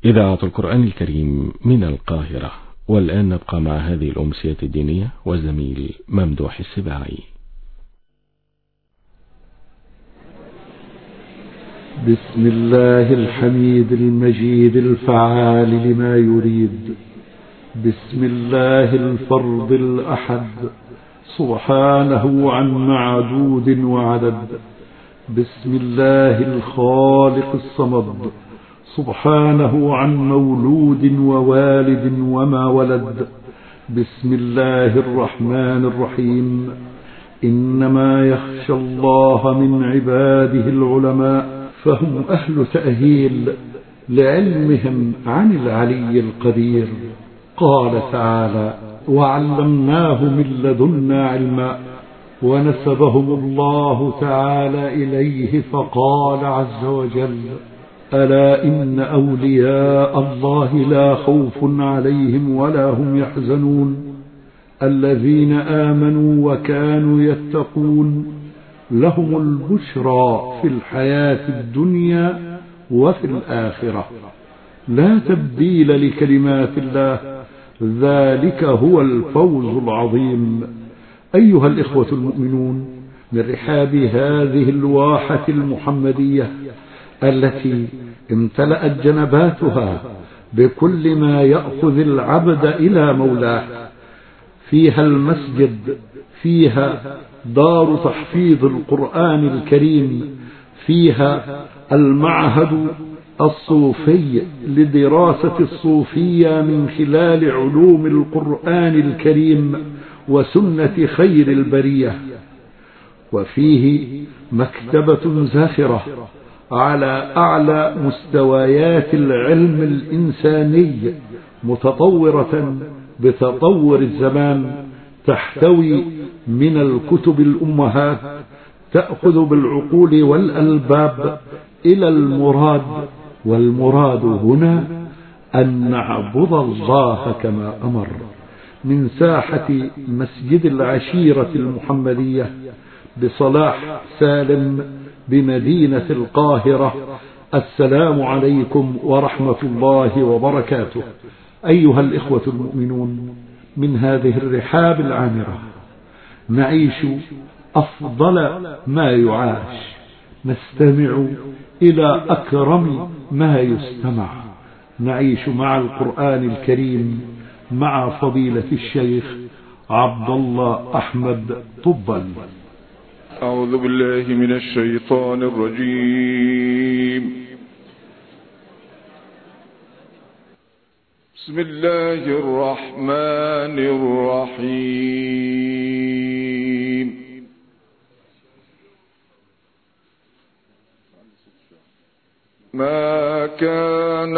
إذاعة القرآن الكريم من القاهرة. والآن نبقى مع هذه الأمسية الدينية والزميل ممدوح السباعي. بسم الله الحميد المجيد الفعال لما يريد. بسم الله الفرد الأحد سبحانه عن معدود وعدد. بسم الله الخالق الصمد سبحانه عن مولود ووالد وما ولد. بسم الله الرحمن الرحيم. إنما يخشى الله من عباده العلماء، فهم أهل تأهيل لعلمهم عن العلي القدير. قال تعالى: وعلمناه من لدنا علما. ونسبهم الله تعالى إليه فقال عز وجل: ألا إن أولياء الله لا خوف عليهم ولا هم يحزنون الذين آمنوا وكانوا يتقون لهم البشرى في الحياة الدنيا وفي الآخرة لا تبديل لكلمات الله ذلك هو الفوز العظيم. أيها الإخوة المؤمنون، من رحاب هذه الواحة المحمدية التي امتلأت جنباتها بكل ما يأخذ العبد إلى مولاه، فيها المسجد، فيها دار تحفيظ القرآن الكريم، فيها المعهد الصوفي لدراسة الصوفية من خلال علوم القرآن الكريم وسنة خير البرية، وفيه مكتبة زاخرة على أعلى مستويات العلم الإنساني متطورة بتطور الزمان، تحتوي من الكتب الأمهات تأخذ بالعقول والألباب إلى المراد، والمراد هنا أن نعبد الله كما أمر. من ساحة مسجد العشيرة المحمدية بصلاح سالم بمدينة القاهرة، السلام عليكم ورحمة الله وبركاته. أيها الإخوة المؤمنون، من هذه الرحاب العامرة نعيش أفضل ما يعاش، نستمع إلى أكرم ما يستمع، نعيش مع القرآن الكريم مع فضيلة الشيخ عبد الله أحمد طبل. أعوذ بالله من الشيطان الرجيم. بسم الله الرحمن الرحيم. ما كان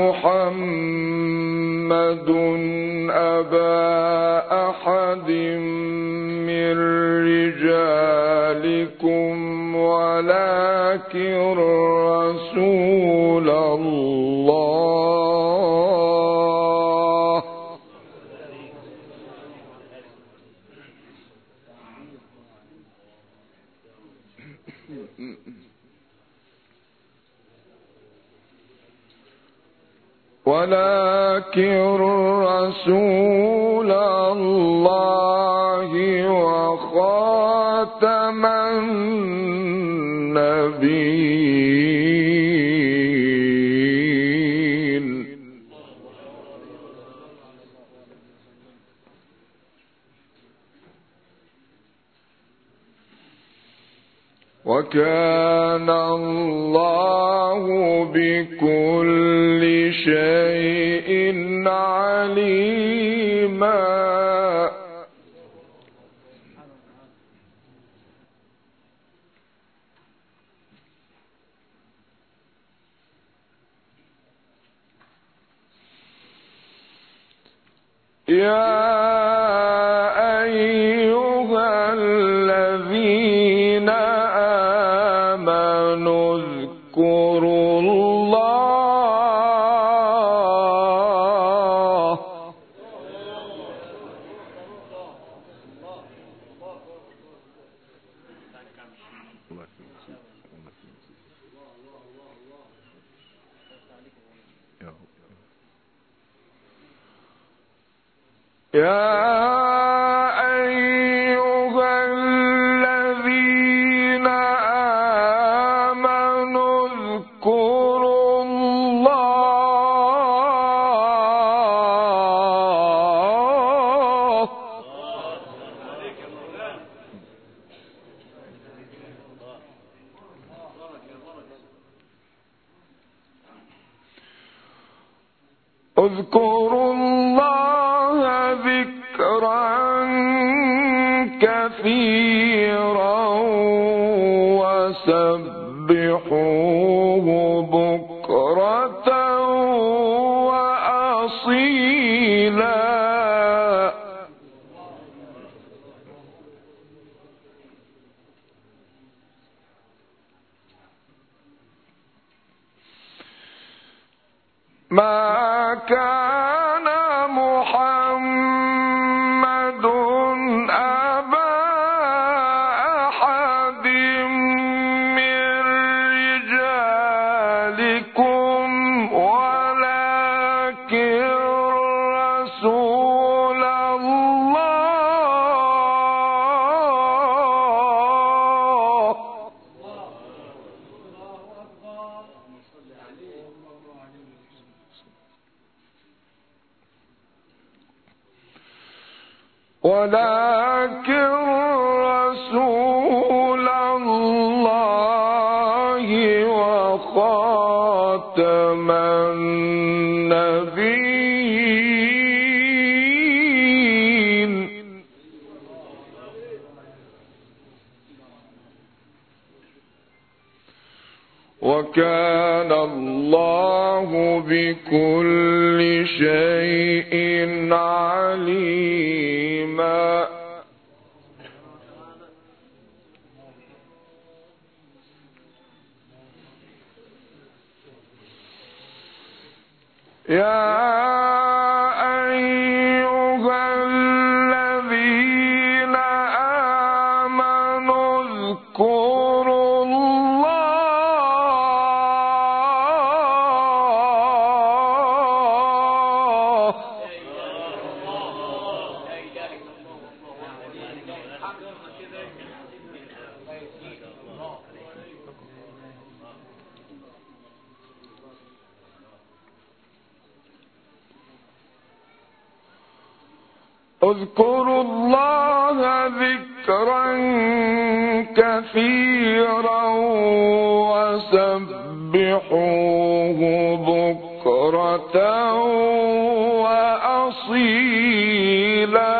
محمد أبا أحد من رجالكم ولكن رسول الله وخاتم النبيين. وكان الله بكل شيء عليما. يا أيها الذين آمنوا اذكروا الله اذكروا الله ذكرا كثيرا وسبحوه بكرة وأصيلا. ما كان محمد أبا أحد من رجالكم ولكن رسول الله وخاتم النبيين. وكان الله بكل شيء عليما. يا أيها الذين آمنوا اذكروا الله اذكروا الله ذكرا كثيرا وسبحوه بكرة وأصيلا.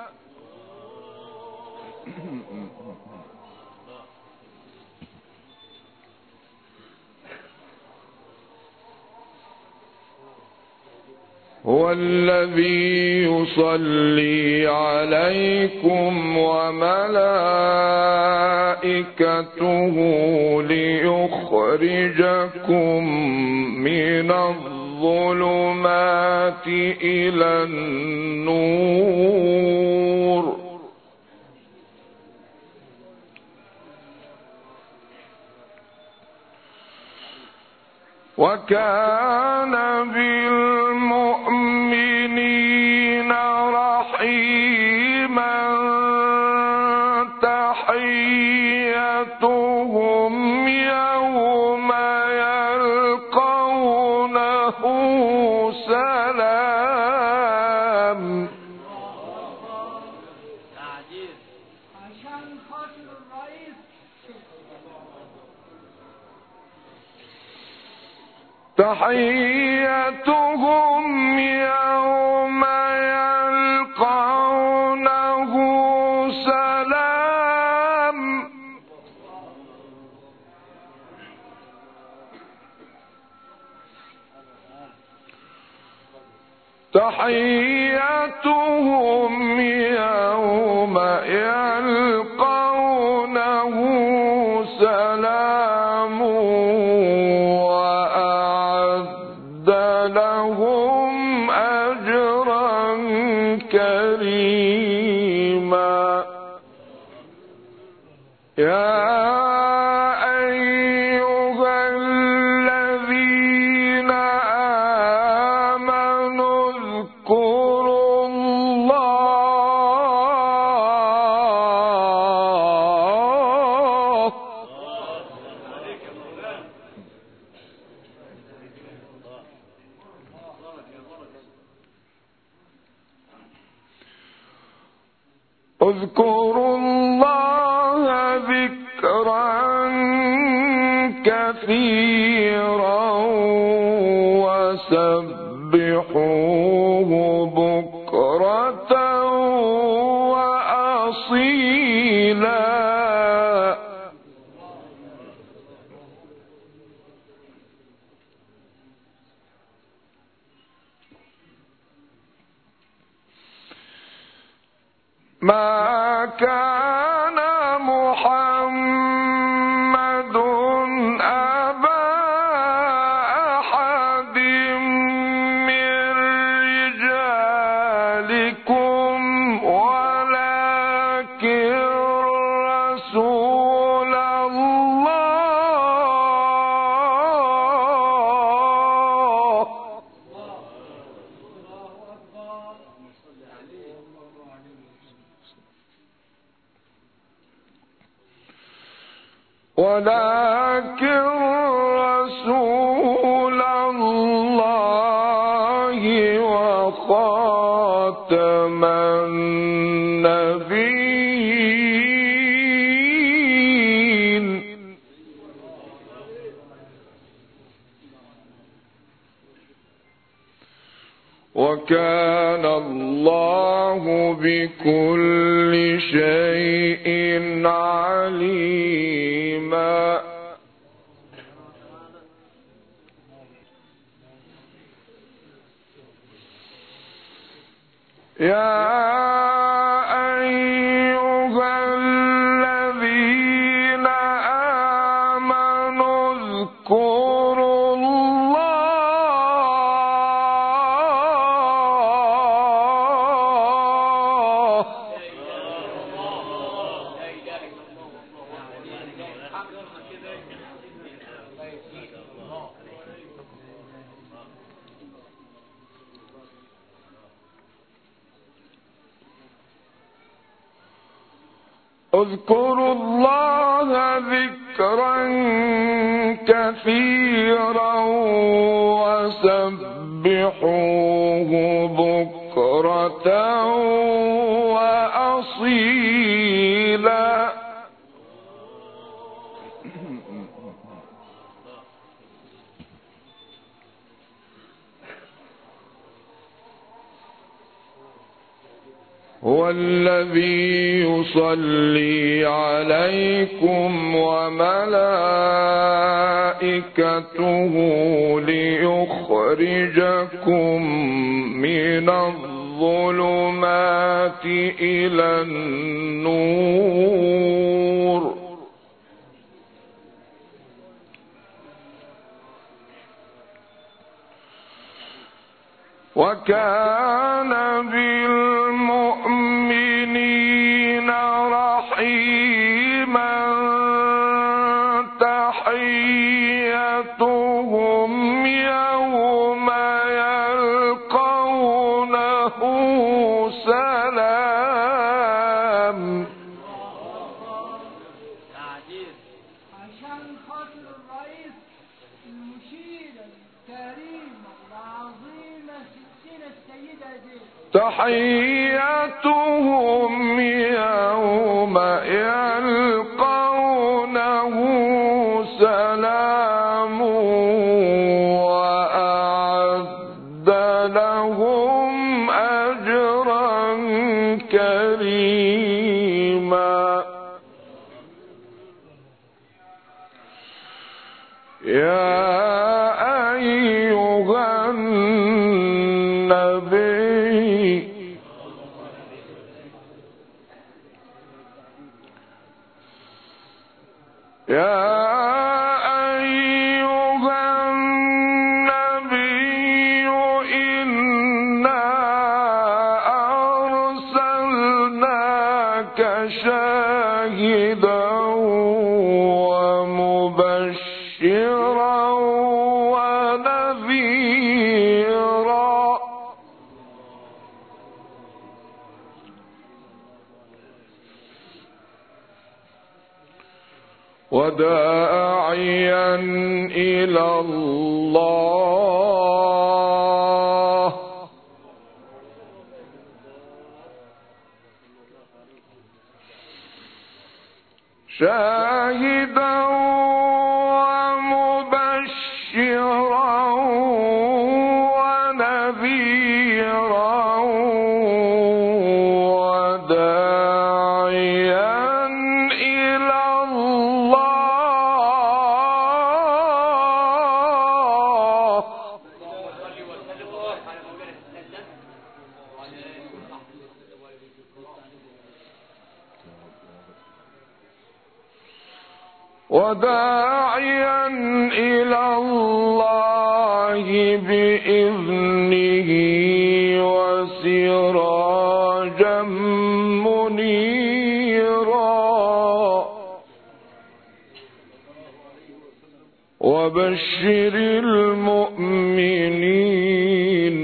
هو الذي يصلي عليكم وملائكته ليخرجكم من الظلمات إلى النور. وكان بالمؤمنين رحيما. تحيتهم يوم يلقونه سلام. تحيتهم يوم يلقونه سلام. تحيتهم يوم يلقونه سلام لهم أجرا كريما. يا أيها الذين اذكروا الله ذكرا كثيرا وسبحوه بكرة وأصيلا. ما كان محمد أبا أحد من رجالكم ولكن رسول الله وخاتم النبيين. وكان الله بكل شيء عليما. يا أيها الذين آمنوا اذكروا الله اذكروا الله ذكرا كثيرا وسبحوه بكرة وأصيلا. هو الذي يصلي عليكم وملائكته ليخرجكم من الظلمات إلى النور. وكان بالمؤمنين رحيما. تحيتهم يوم يلقونه سلام. عشان خاطر الرئيس المشير الكريم العظيم ستنا السيدة دي. تحيتهم يوم يلقونه سلام وأعد لهم أجرا كريما. يا أيها النبي إنا أرسلناك شاهدا ومبشرا ونذيرا. وداعيا إلى الله شاهدا ومبشرا ونذيرا وداعيا إلى الله بإذنه وسراجا منيرا وبشر المؤمنين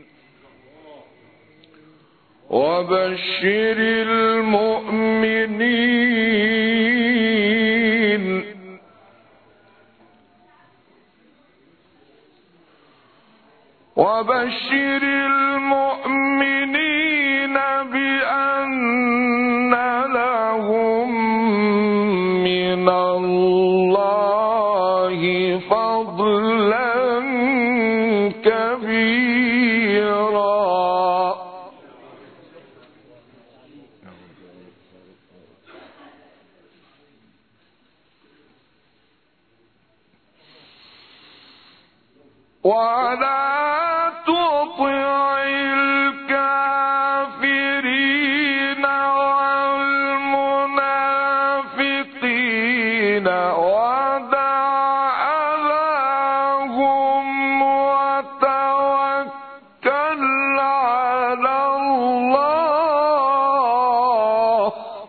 بأن لهم من الله فضلا كبيرا ولا تطع الكافرين والمنافقين ودع أذاهم وتوكل على الله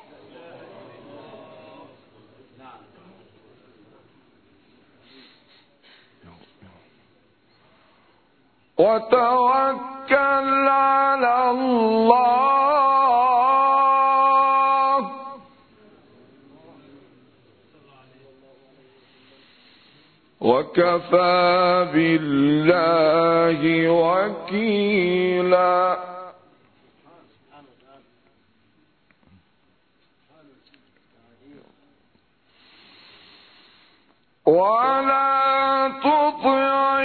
وكفى بالله وكيلا ولا تطع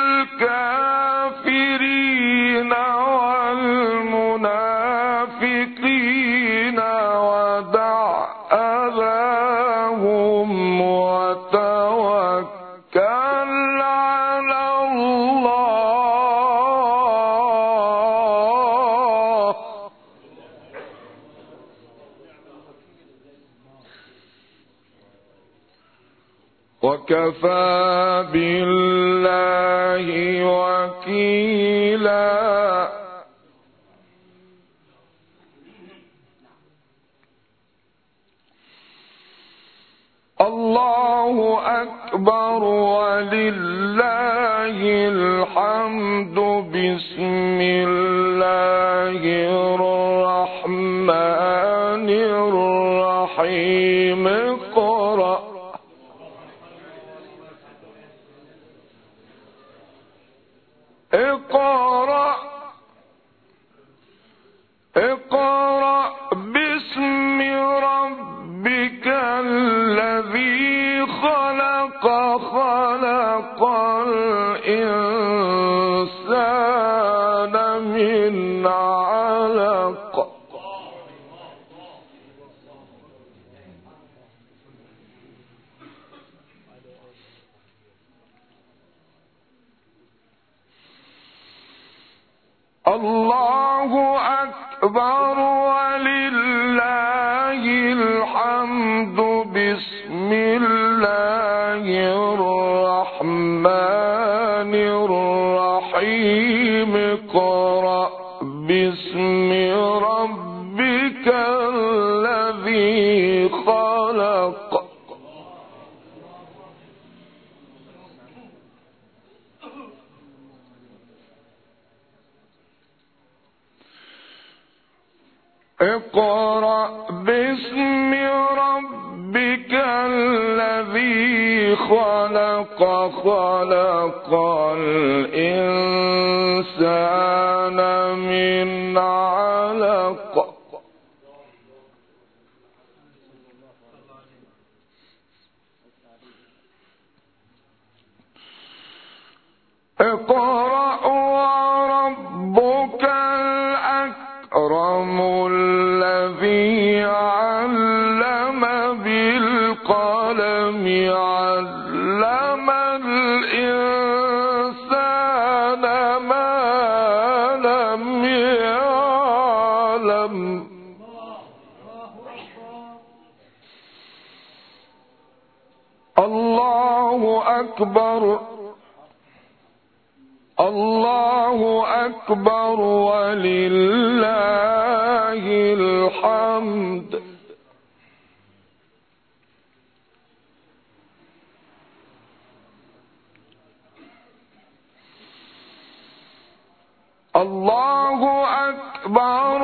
الكافرين والمنافقين ودع أذاهم وتوكل على الله وكفى بالله وكيلا الله أكبر ولله الحمد بسم الله الرحمن الرحيم اقرأ باسم ربك الذي خلق خلق الإنسان من علق الله أكبر ولله الحمد بسم الله الرحمن الرحيم اقرأ باسم ربك الذي خلق اقرأ باسم ربك الذي خلق خلق الإنسان من علق يعلم. الله أكبر الله أكبر ولله الحمد. الله أكبر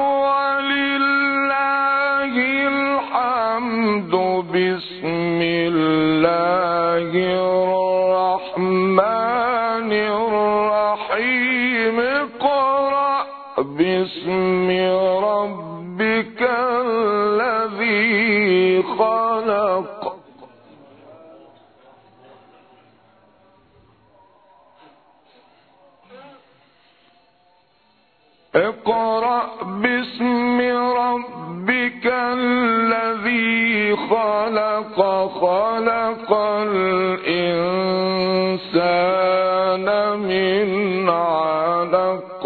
ولله الحمد. بسم الله الرحمن الرحيم. اقرأ باسم ربك الذي خلق. اقرأ باسم ربك الذي خلق. خلق الإنسان من علق.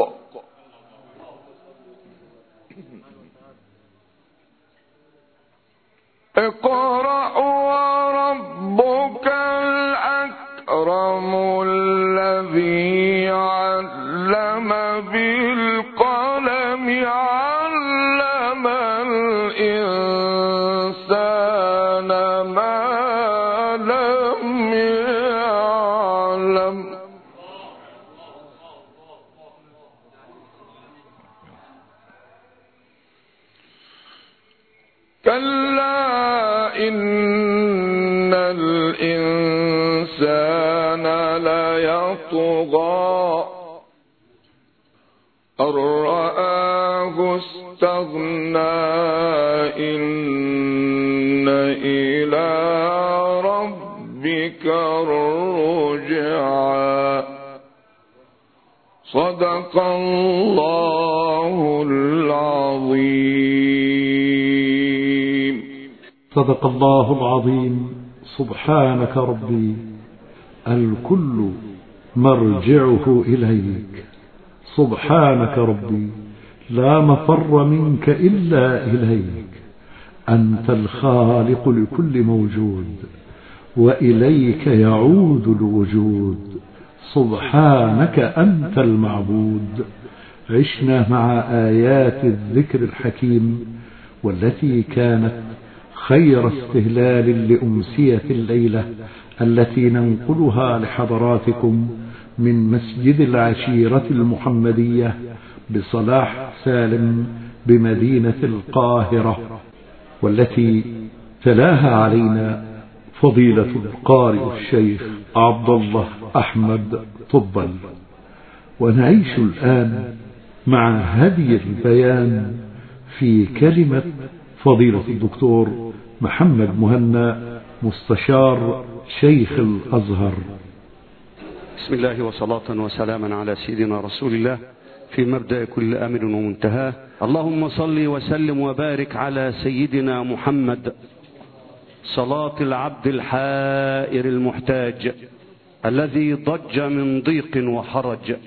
اقرأ وربك الأكرم الذي علم بالقلم. علم الإنسان ما لم يعلم. كلا إن الإنسان ليطغى أن رآه استغنى. إن إلى ربك الرجعى. صدق الله العظيم. صدق الله العظيم. سبحانك ربي الكل مرجعه إليك. سبحانك ربي لا مفر منك إلا إليك. أنت الخالق لكل موجود وإليك يعود الوجود. سبحانك أنت المعبود. عشنا مع آيات الذكر الحكيم والتي كانت خير استهلال لأمسية الليلة التي ننقلها لحضراتكم من مسجد العشيرة المحمدية بصلاح سالم بمدينة القاهرة، والتي تلاها علينا فضيلة القارئ الشيخ عبد الله أحمد طبل. ونعيش الآن مع هدي البيان في كلمة فضيلة الدكتور محمد مهنا مستشار شيخ الأزهر. بسم الله وصلاة وسلاما على سيدنا رسول الله في مبدأ كل أمر ومنتهاه. اللهم صل وسلم وبارك على سيدنا محمد صلاة العبد الحائر المحتاج الذي ضج من ضيق وحرج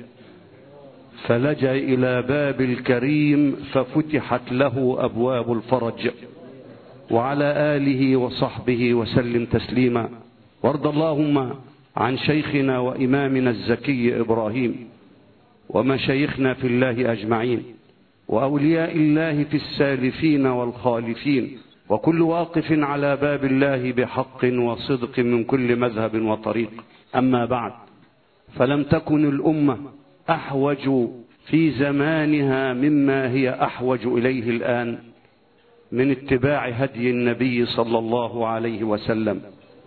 فلجأ إلى باب الكريم ففتحت له أبواب الفرج، وعلى آله وصحبه وسلم تسليما. وارض اللهم عن شيخنا وإمامنا الزكي إبراهيم ومشايخنا في الله أجمعين وأولياء الله في السالفين والخالفين وكل واقف على باب الله بحق وصدق من كل مذهب وطريق. أما بعد، فلم تكن الأمة أحوج في زمانها مما هي أحوج إليه الآن من اتباع هدي النبي صلى الله عليه وسلم،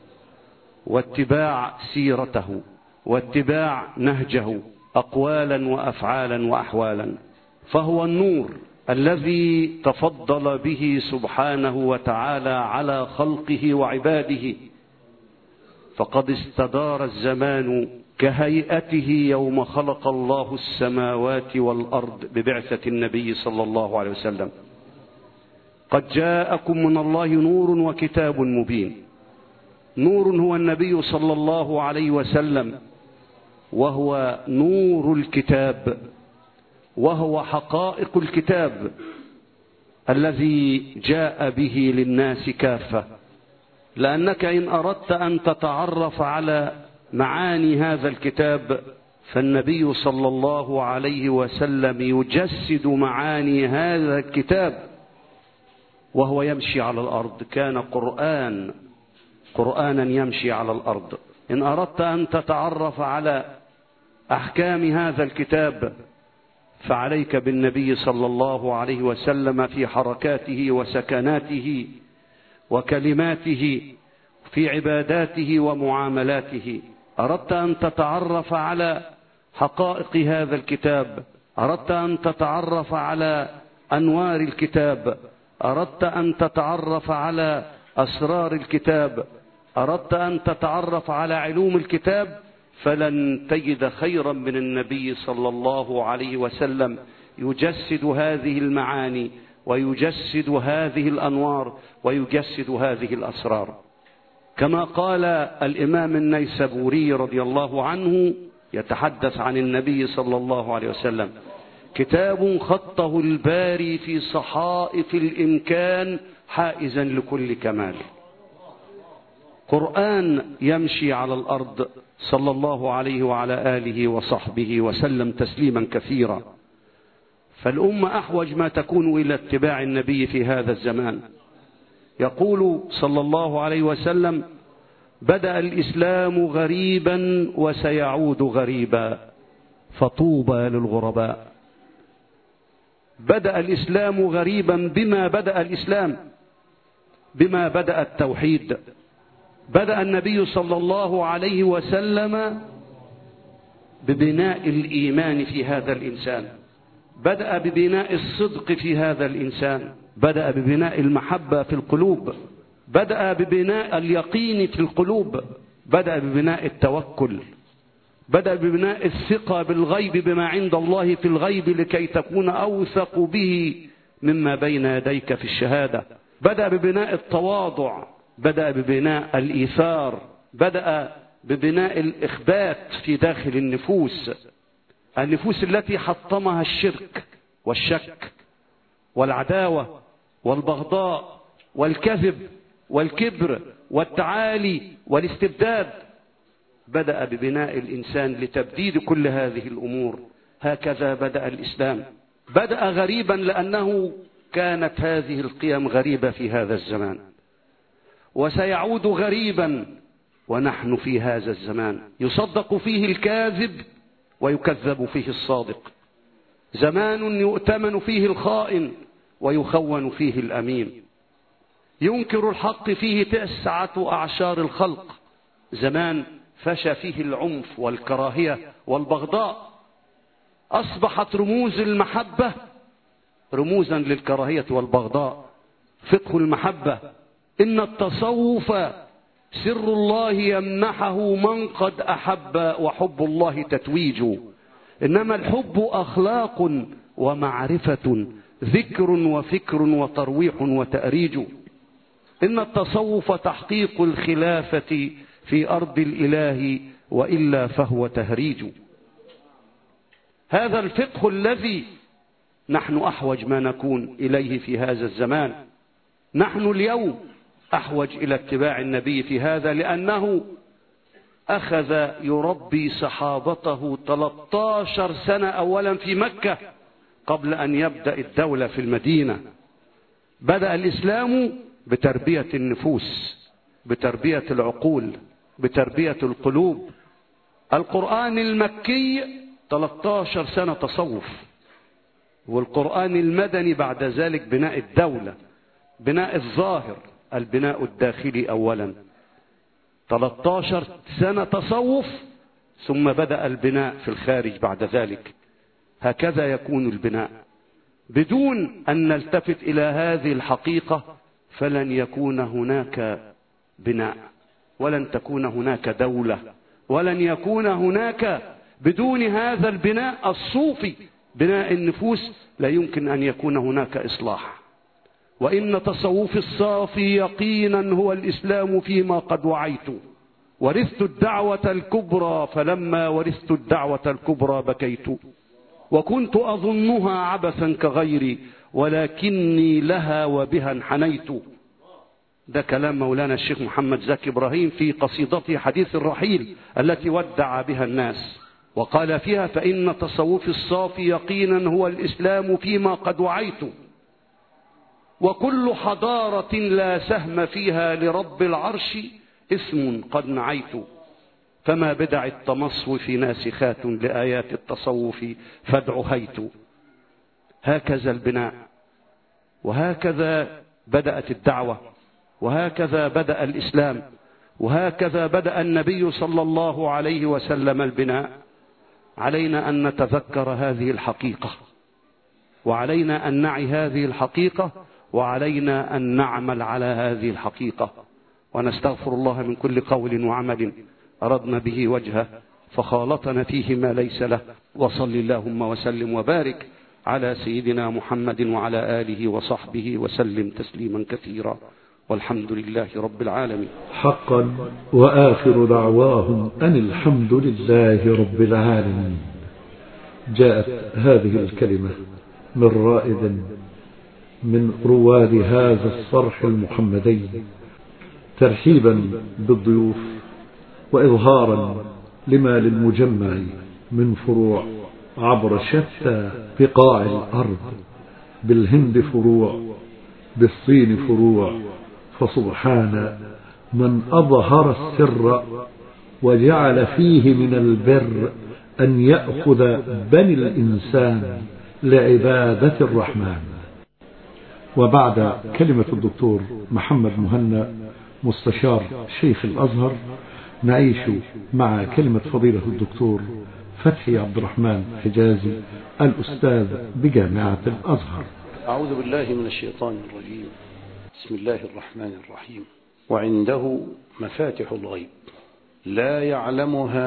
واتباع سيرته، واتباع نهجه أقوالا وأفعالا وأحوالا. فهو النور الذي تفضل به سبحانه وتعالى على خلقه وعباده، فقد استدار الزمان كهيئته يوم خلق الله السماوات والأرض ببعثة النبي صلى الله عليه وسلم. قد جاءكم من الله نور وكتاب مبين. نور هو النبي صلى الله عليه وسلم، وهو نور الكتاب، وهو حقائق الكتاب، الذي جاء به للناس كافة، لأنك إن أردت أن تتعرف على معاني هذا الكتاب فالنبي صلى الله عليه وسلم يجسد معاني هذا الكتاب وهو يمشي على الأرض، كان قرآنا يمشي على الأرض. إن أردت أن تتعرف على أحكام هذا الكتاب فعليك بالنبي صلى الله عليه وسلم في حركاته وسكناته وكلماته، في عباداته ومعاملاته. أردت أن تتعرف على حقائق هذا الكتاب، أردت أن تتعرف على أنوار الكتاب، أردت أن تتعرف على أسرار الكتاب، أردت أن تتعرف على علوم الكتاب، فلن تجد خيرا من النبي صلى الله عليه وسلم يجسد هذه المعاني ويجسد هذه الأنوار ويجسد هذه الأسرار. كما قال الإمام النيسابوري رضي الله عنه يتحدث عن النبي صلى الله عليه وسلم: كتاب خطه الباري في صحائف الإمكان حائزا لكل كمال. قرآن يمشي على الأرض صلى الله عليه وعلى آله وصحبه وسلم تسليما كثيرا. فالأمة أحوج ما تكون إلى اتباع النبي في هذا الزمان. يقول صلى الله عليه وسلم: بدأ الإسلام غريبا وسيعود غريبا فطوبى للغرباء. بدأ الإسلام غريبا بما بدأ الإسلام، بما بدأ التوحيد. بدأ النبي صلى الله عليه وسلم ببناء الإيمان في هذا الإنسان، بدأ ببناء الصدق في هذا الإنسان، بدأ ببناء المحبة في القلوب، بدأ ببناء اليقين في القلوب، بدأ ببناء التوكل، بدأ ببناء الثقة بالغيب بما عند الله في الغيب لكي تكون أوثق به مما بين يديك في الشهادة، بدأ ببناء التواضع، بدأ ببناء الإيثار، بدأ ببناء الإخبات في داخل النفوس التي حطمها الشرك والشك والعداوة والبغضاء والكذب والكبر والتعالي والاستبداد. بدأ ببناء الإنسان لتبديد كل هذه الأمور. هكذا بدأ الإسلام. بدأ غريبا لأنه كانت هذه القيم غريبة في هذا الزمان، وسيعود غريبا ونحن في هذا الزمان يصدق فيه الكاذب ويكذب فيه الصادق، زمان يؤتمن فيه الخائن ويخون فيه الأمين، ينكر الحق فيه 9 أعشار الخلق، زمان فشى فيه العنف والكراهية والبغضاء، أصبحت رموز المحبة رموزا للكراهية والبغضاء. فقه المحبة: إن التصوف سر الله يمنحه من قد أحب وحب الله تتويج، إنما الحب أخلاق ومعرفة، ذكر وفكر وترويح وتأريج. إن التصوف تحقيق الخلافة في أرض الإله وإلا فهو تهريج. هذا الفقه الذي نحن أحوج ما نكون إليه في هذا الزمان. نحن اليوم أحوج إلى اتباع النبي في هذا، لأنه أخذ يربي صحابته 13 سنة أولا في مكة قبل أن يبدأ الدولة في المدينة. بدأ الإسلام بتربية النفوس، بتربية العقول، بتربية القلوب. القرآن المكي 13 سنة تصوف، والقرآن المدني بعد ذلك بناء الدولة، بناء الظاهر، البناء الداخلي أولا. 13 سنة تصوف ثم بدأ البناء في الخارج بعد ذلك. هكذا يكون البناء. بدون أن نلتفت إلى هذه الحقيقة فلن يكون هناك بناء، ولن تكون هناك دولة، ولن يكون هناك بدون هذا البناء الصوفي، بناء النفوس، لا يمكن أن يكون هناك إصلاح. وإن تصوف الصافي يقينا هو الإسلام فيما قد وعيت، ورثت الدعوة الكبرى فلما ورثت الدعوة الكبرى بكيت، وكنت أظنها عبثا كغيري ولكني لها وبها انحنيت. ده كلام مولانا الشيخ محمد زكي إبراهيم في قصيدته حديث الرحيل التي ودع بها الناس، وقال فيها: فإن تصوف الصافي يقينا هو الإسلام فيما قد وعيت، وكل حضارة لا سهم فيها لرب العرش اسم قد نعيت، فما بدع التمصوف ناسخات لآيات التصوف فادع هيت. هكذا البناء، وهكذا بدأت الدعوة، وهكذا بدأ الإسلام، وهكذا بدأ النبي صلى الله عليه وسلم البناء. علينا أن نتذكر هذه الحقيقة، وعلينا أن نعي هذه الحقيقة، وعلينا أن نعمل على هذه الحقيقة، ونستغفر الله من كل قول وعمل أردنا به وجهه فخالطنا فيه ما ليس له. وصل اللهم وسلم وبارك على سيدنا محمد وعلى آله وصحبه وسلم تسليما كثيرا، والحمد لله رب العالمين. حقا. وآخر دعواهم أن الحمد لله رب العالمين. جاءت هذه الكلمة من رائد من رواد هذا الصرح المحمدي ترحيبا بالضيوف، وإظهارا لما للمجمع من فروع عبر شتى بقاع الأرض، بالهند فروع، بالصين فروع، فسبحان من أظهر السر وجعل فيه من البر أن يأخذ بني الإنسان لعبادة الرحمن. وبعد كلمة الدكتور محمد مهنا مستشار شيخ الأزهر نعيش مع كلمة فضيلة الدكتور فتحي عبد الرحمن حجازي الأستاذ بجامعة الأزهر. أعوذ بالله من الشيطان الرجيم. بسم الله الرحمن الرحيم. وعنده مفاتح الغيب لا يعلمها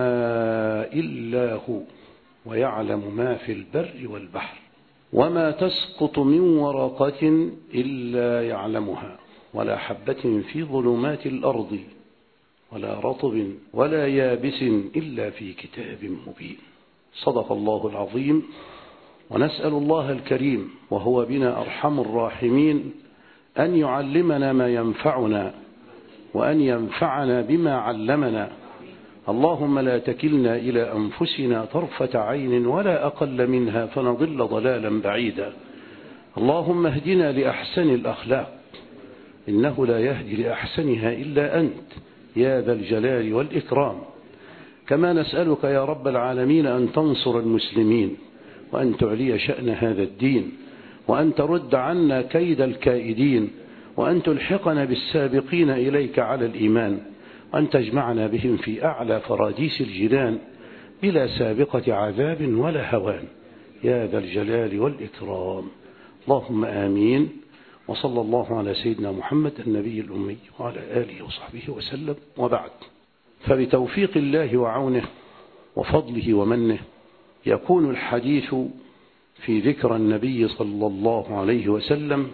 إلا هو، ويعلم ما في البر والبحر، وما تسقط من ورقة إلا يعلمها، ولا حبة في ظلمات الأرض، ولا رطب ولا يابس إلا في كتاب مبين. صدق الله العظيم. ونسأل الله الكريم وهو بنا أرحم الراحمين أن يعلمنا ما ينفعنا، وأن ينفعنا بما علمنا. اللهم لا تكلنا إلى أنفسنا طرفة عين ولا أقل منها فنضل ضلالا بعيدا. اللهم اهدنا لأحسن الأخلاق، إنه لا يهدي لأحسنها إلا أنت يا ذا الجلال والإكرام. كما نسألك يا رب العالمين أن تنصر المسلمين، وأن تعلي شأن هذا الدين، وأن ترد عنا كيد الكائدين، وأن تلحقنا بالسابقين إليك على الإيمان، وأن تجمعنا بهم في أعلى فراديس الجنان بلا سابقة عذاب ولا هوان يا ذا الجلال والإكرام. اللهم آمين. وصلى الله على سيدنا محمد النبي الأمي وعلى آله وصحبه وسلم. وبعد، فبتوفيق الله وعونه وفضله ومنه يكون الحديث في ذكر النبي صلى الله عليه وسلم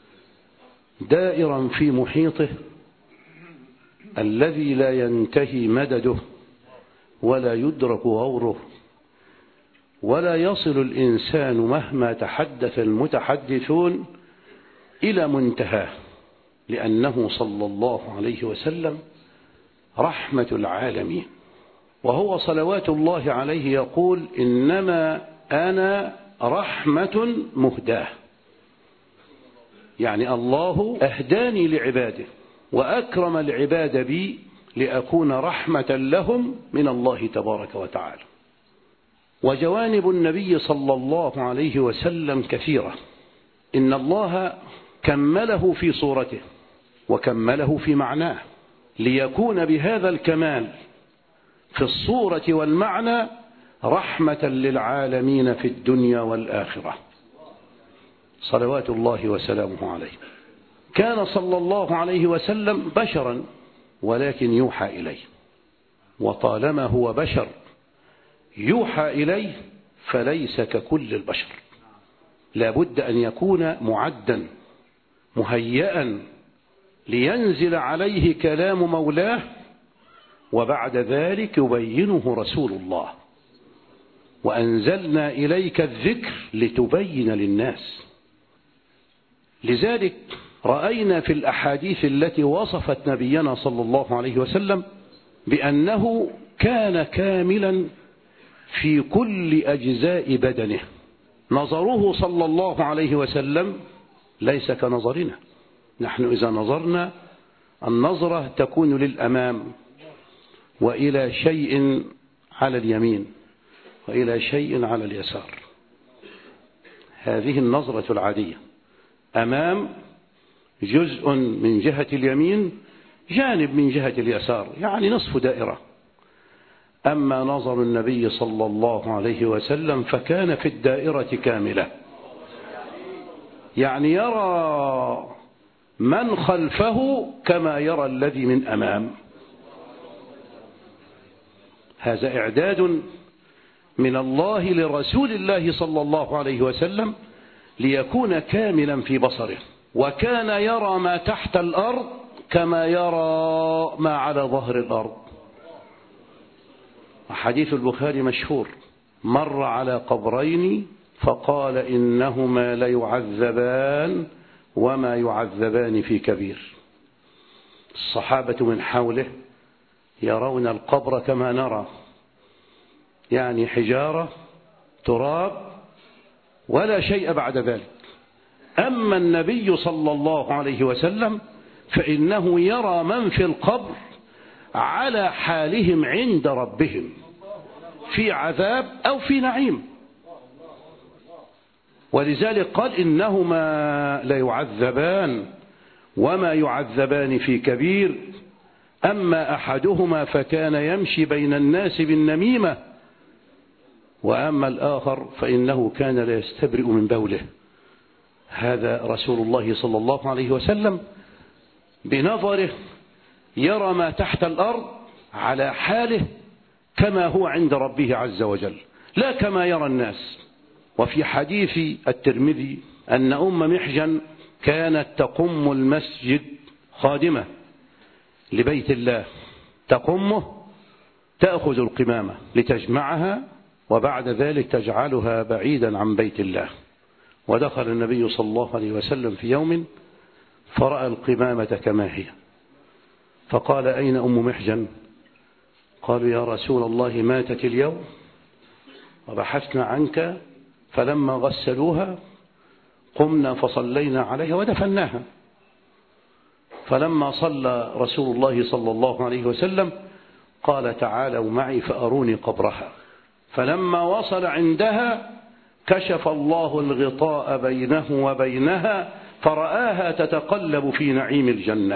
دائرا في محيطه الذي لا ينتهي مدده ولا يدرك غوره، ولا يصل الإنسان مهما تحدث المتحدثون إلى منتهاه، لأنه صلى الله عليه وسلم رحمة العالمين. وهو صلوات الله عليه يقول: إنما أنا رحمة مهداة، يعني الله أهداني لعباده وأكرم العباد بي لأكون رحمة لهم من الله تبارك وتعالى. وجوانب النبي صلى الله عليه وسلم كثيرة. إن الله كمله في صورته وكمله في معناه ليكون بهذا الكمال في الصورة والمعنى رحمة للعالمين في الدنيا والآخرة، صلوات الله وسلامه عليه. كان صلى الله عليه وسلم بشرا ولكن يوحى إليه، وطالما هو بشر يوحى إليه فليس ككل البشر، لابد أن يكون معدا مهيئا لينزل عليه كلام مولاه، وبعد ذلك يبينه رسول الله. وأنزلنا إليك الذكر لتبين للناس لذلك رأينا في الأحاديث التي وصفت نبينا صلى الله عليه وسلم بأنه كان كاملا في كل أجزاء بدنه. نظره صلى الله عليه وسلم ليس كنظرنا. نحن إذا نظرنا النظرة تكون للأمام وإلى شيء على اليمين وإلى شيء على اليسار. هذه النظرة العادية، أمام جزء من جهة اليمين، جانب من جهة اليسار، يعني نصف دائرة. أما نظر النبي صلى الله عليه وسلم فكان في الدائرة كاملة، يعني يرى من خلفه كما يرى الذي من أمام. هذا إعداد من الله لرسول الله صلى الله عليه وسلم ليكون كاملا في بصره. وكان يرى ما تحت الأرض كما يرى ما على ظهر الأرض. حديث البخاري مشهور: مر على قبرين فقال إنهما ليعذبان وما يعذبان في كبير. الصحابة من حوله يرون القبر كما نرى، يعني حجارة تراب ولا شيء بعد ذلك. أما النبي صلى الله عليه وسلم فإنه يرى من في القبر على حالهم عند ربهم، في عذاب أو في نعيم. ولذلك قال إنهما ليعذبان وما يعذبان في كبير. أما أحدهما فكان يمشي بين الناس بالنميمة، وأما الآخر فإنه كان لا يستبرئ من بوله. هذا رسول الله صلى الله عليه وسلم بنظره يرى ما تحت الأرض على حاله كما هو عند ربه عز وجل، لا كما يرى الناس. وفي حديث الترمذي أن أم محجن كانت تقم المسجد، خادمة لبيت الله، تقمه، تأخذ القمامة لتجمعها وبعد ذلك تجعلها بعيدا عن بيت الله. ودخل النبي صلى الله عليه وسلم في يوم فرأى القمامة كما هي، فقال: أين أم محجن؟ قالوا: يا رسول الله ماتت اليوم وبحثنا عنك، فلما غسلوها قمنا فصلينا عليها ودفناها. فلما صلى رسول الله صلى الله عليه وسلم قال: تعالوا معي فأروني قبرها. فلما وصل عندها كشف الله الغطاء بينه وبينها فرآها تتقلب في نعيم الجنة.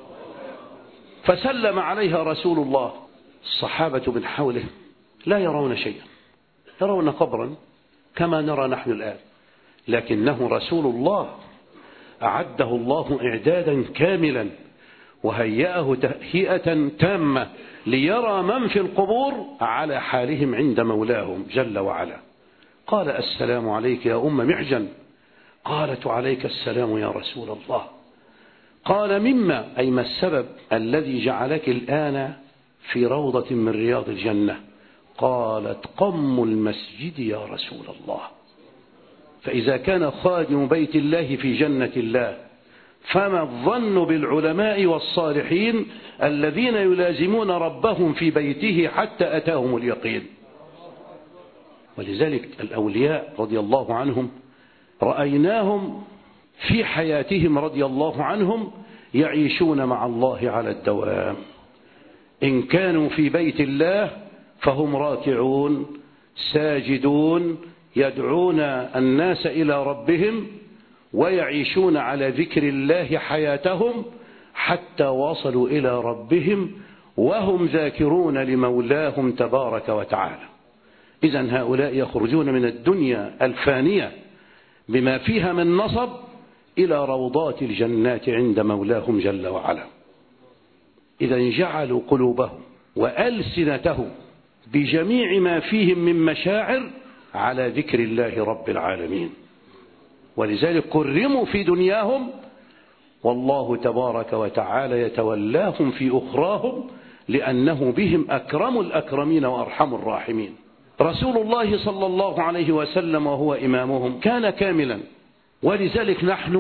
فسلم عليها رسول الله. الصحابة من حوله لا يرون شيئا، يرون قبرا كما نرى نحن الآن، لكنه رسول الله أعده الله إعدادا كاملا وهيأه تهيئة تامة ليرى من في القبور على حالهم عند مولاهم جل وعلا. قال: السلام عليك يا أم محجن. قالت: عليك السلام يا رسول الله. قال: مما، أي ما السبب الذي جعلك الآن في روضة من رياض الجنة؟ قالت: قم المسجد يا رسول الله. فإذا كان خادم بيت الله في جنة الله، فما الظن بالعلماء والصالحين الذين يلازمون ربهم في بيته حتى أتاهم اليقين. ولذلك الأولياء رضي الله عنهم رأيناهم في حياتهم رضي الله عنهم يعيشون مع الله على الدوام. إن كانوا في بيت الله فهم راكعون ساجدون يدعون الناس إلى ربهم ويعيشون على ذكر الله حياتهم حتى وصلوا إلى ربهم وهم ذاكرون لمولاهم تبارك وتعالى. إذن هؤلاء يخرجون من الدنيا الفانية بما فيها من نصب إلى روضات الجنات عند مولاهم جل وعلا. إذن جعلوا قلوبهم وألسنتهم بجميع ما فيهم من مشاعر على ذكر الله رب العالمين، ولذلك كرموا في دنياهم والله تبارك وتعالى يتولاهم في أخراهم لأنه بهم أكرم الأكرمين وأرحم الراحمين. رسول الله صلى الله عليه وسلم وهو إمامهم كان كاملا، ولذلك نحن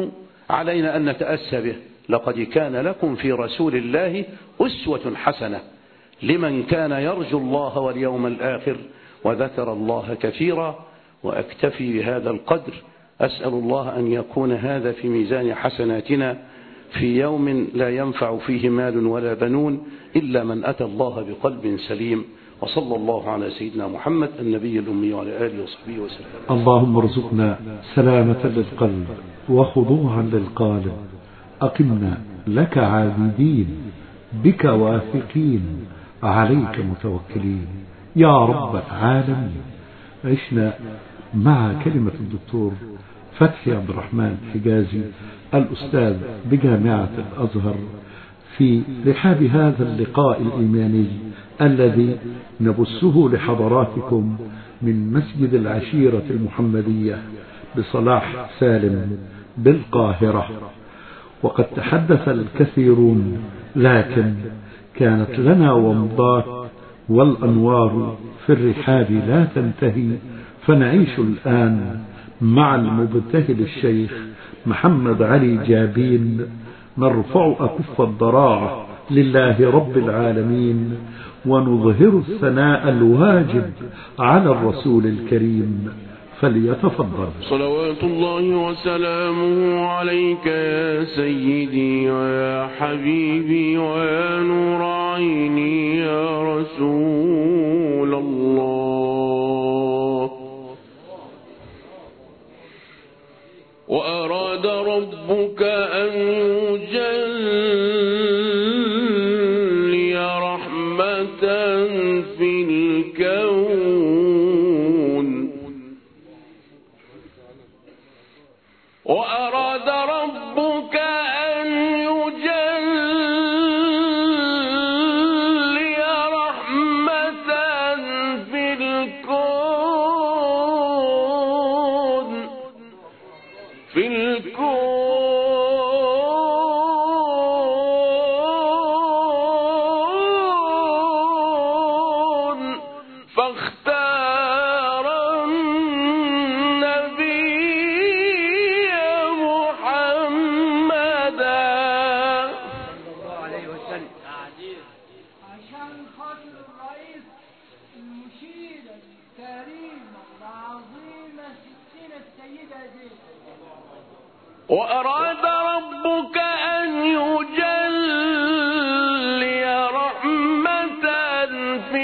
علينا أن نتأسى به. لقد كان لكم في رسول الله أسوة حسنة لمن كان يرجو الله واليوم الآخر وذكر الله كثيرا. وأكتفي بهذا القدر، أسأل الله أن يكون هذا في ميزان حسناتنا في يوم لا ينفع فيه مال ولا بنون إلا من أتى الله بقلب سليم. وصلى الله على سيدنا محمد النبي الأمي وعلى آله وصحبه وسلم. اللهم ارزقنا سلامة للقلب وخضوعا للقالب، أقمنا لك عابدين بك واثقين عليك متوكلين يا رب العالمين. عشنا مع كلمة الدكتور فتحي عبد الرحمن حجازي الأستاذ بجامعة الأزهر في رحاب هذا اللقاء الإيماني الذي نبثه لحضراتكم من مسجد العشيرة المحمدية بصلاح سالم بالقاهرة. وقد تحدث الكثيرون، لكن كانت لنا ومضات والأنوار في الرحاب لا تنتهي. فنعيش الآن مع المبتهل الشيخ محمد علي جابين، نرفع أكف الضراعة لله رب العالمين ونظهر الثناء الواجب على الرسول الكريم. فليتفضل. صلوات الله وسلامه عليك يا سيدي ويا حبيبي ويا نور عيني يا رسول الله. وأراد ربك أن يجلي رحمة في الكون، وأراد ربك أن يجلي رحمة في الكون فاختار النبي محمدا عشان خاطر الرئيس المشير الكريم العظيم ستنا السيدة زينب. وأراد ربك أن يجلي رحمة في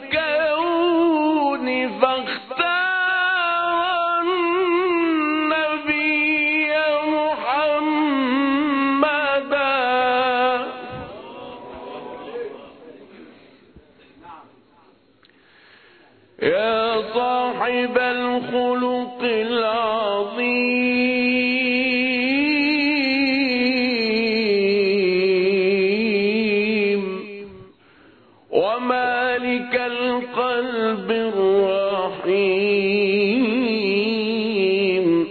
الكون فاختار النبي محمدا. يا صاحب الخلق العظيم ومالك القلب الرحيم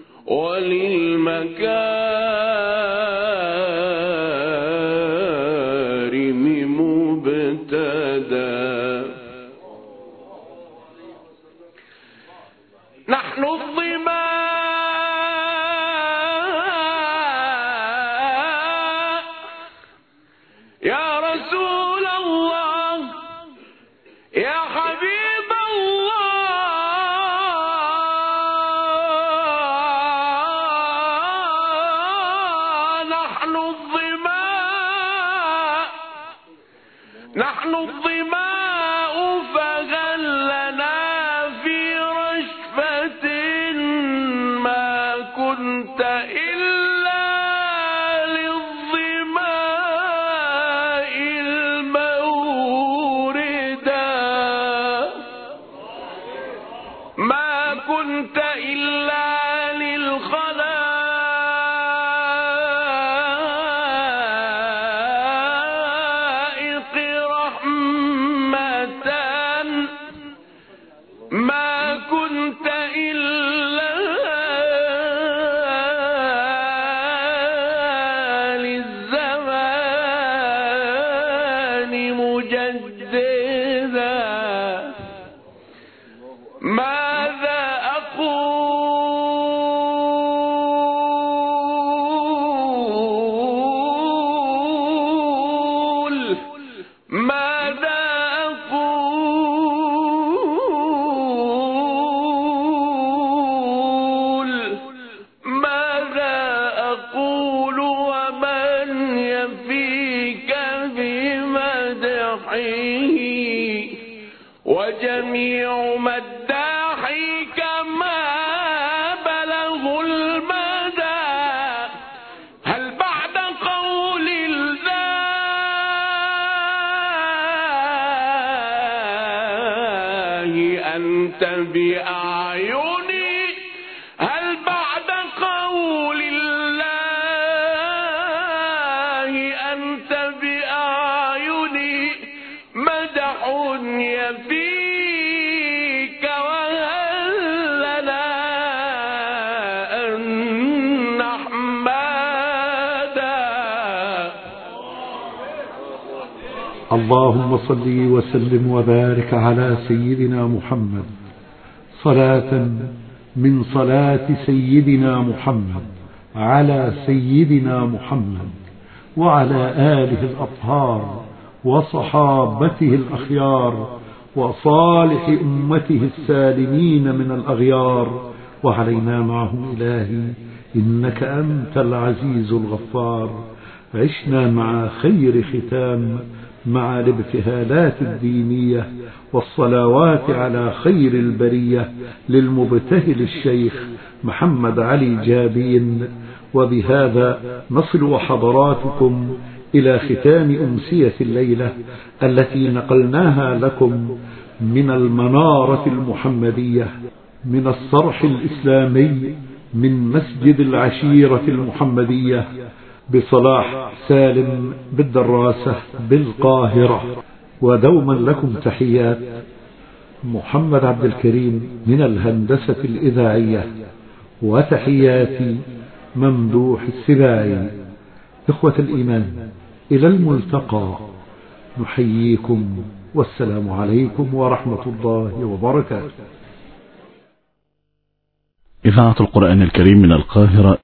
وللمكارم مبتدى. نحن الظماء يا رسول الله يا حبيب الله. نحن الظماء نحن الظماء فغلنا في رشفة ما كنت إلا للظماء الموردا. ما كنت إلا للخلائق رحمة. ما كنت إلا للزمان مجددا. ماذا أقول بأعيني هل بعد قول الله أنت بأعيني مدح يفيك وهل لنا أن نحمدا. اللهم صل وسلم وبارك على سيدنا محمد صلاة من صلاة سيدنا محمد على سيدنا محمد وعلى آله الأطهار وصحابته الأخيار وصالح أمته السالمين من الأغيار وعلينا معهم إلهي إنك أنت العزيز الغفار. عشنا مع خير ختام مع الابتهالات الدينية والصلوات على خير البرية للمبتهل الشيخ محمد علي جابين. وبهذا نصل وحضراتكم إلى ختام أمسية الليلة التي نقلناها لكم من المنارة المحمدية من الصرح الإسلامي من مسجد العشيرة المحمدية بصلاح سالم بالدراسة بالقاهرة. ودوما لكم تحيات محمد عبد الكريم من الهندسة الإذاعية وتحياتي ممدوح السباعي. إخوة الإيمان إلى الملتقى نحييكم والسلام عليكم ورحمة الله وبركاته. إذاعة القرآن الكريم من القاهرة